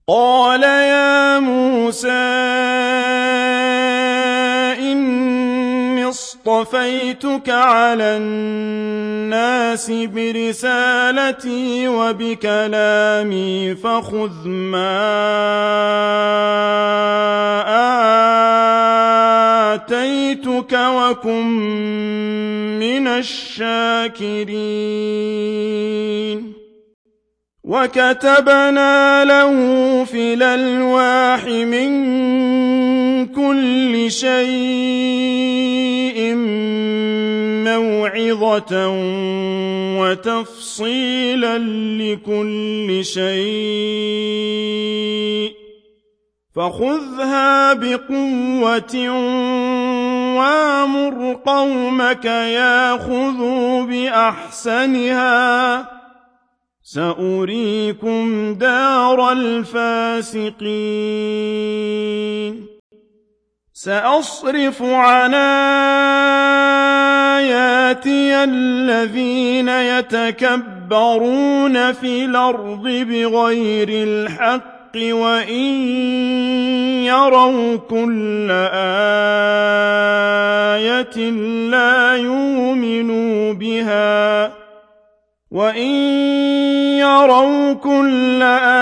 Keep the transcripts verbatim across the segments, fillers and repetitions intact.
قال يا موسى إني اصطفيتك على الناس برسالتي وبكلامي فخذ ما آتيتك وكن من الشاكرين وكتبنا له في الألواح من كل شيء موعظة وتفصيلا لكل شيء فخذها بقوة وامر قومك ياخذوا بأحسنها سأريكم دار الفاسقين سأصرف عن آياتي الذين يتكبرون في الأرض بغير الحق وإن يروا كل آية لا يؤمنوا بها وإن يروا كل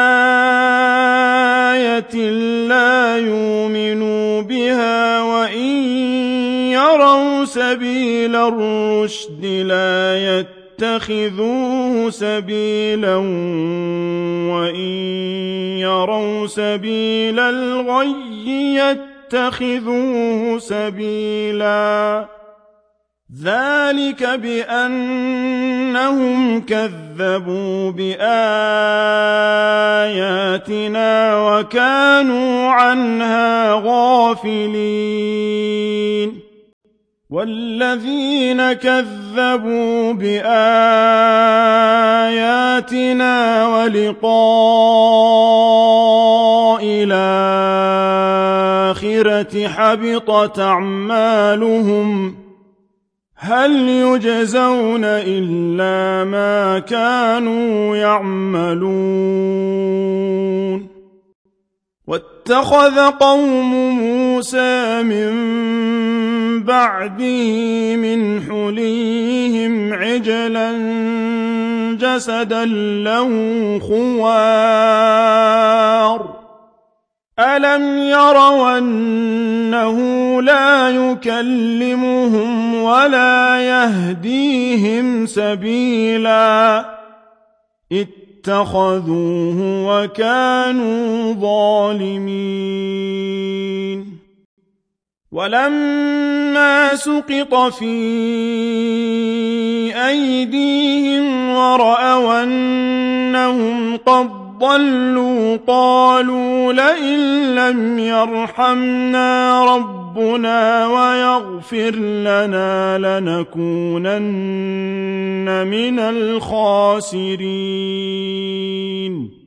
آية لا يؤمنوا بها وإن يروا سبيل الرشد لا يتخذوه سبيلا وإن يروا سبيل الغي يتخذوه سبيلا ذلك بأنهم كذبوا بآياتنا وكانوا عنها غافلين والذين كذبوا بآياتنا ولقاء الآخرة حبطت أعمالهم هل يجزون إلا ما كانوا يعملون واتخذ قوم موسى من بعده من حليهم عجلا جسدا له خوار ألم يروا أنه لا يكلمهم ولا يهديهم سبيلا اتخذوه وكانوا ظالمين ولما سقط في أيديهم ورأوا أنهم قد ضلوا قالوا لئن لم يرحمنا ربنا ويغفر لنا لنكونن من الخاسرين